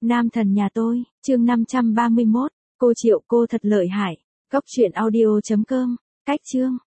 Nam thần nhà tôi, chương 531, cô Triệu cô thật lợi hại. Cóc truyện audio.com, cách chương.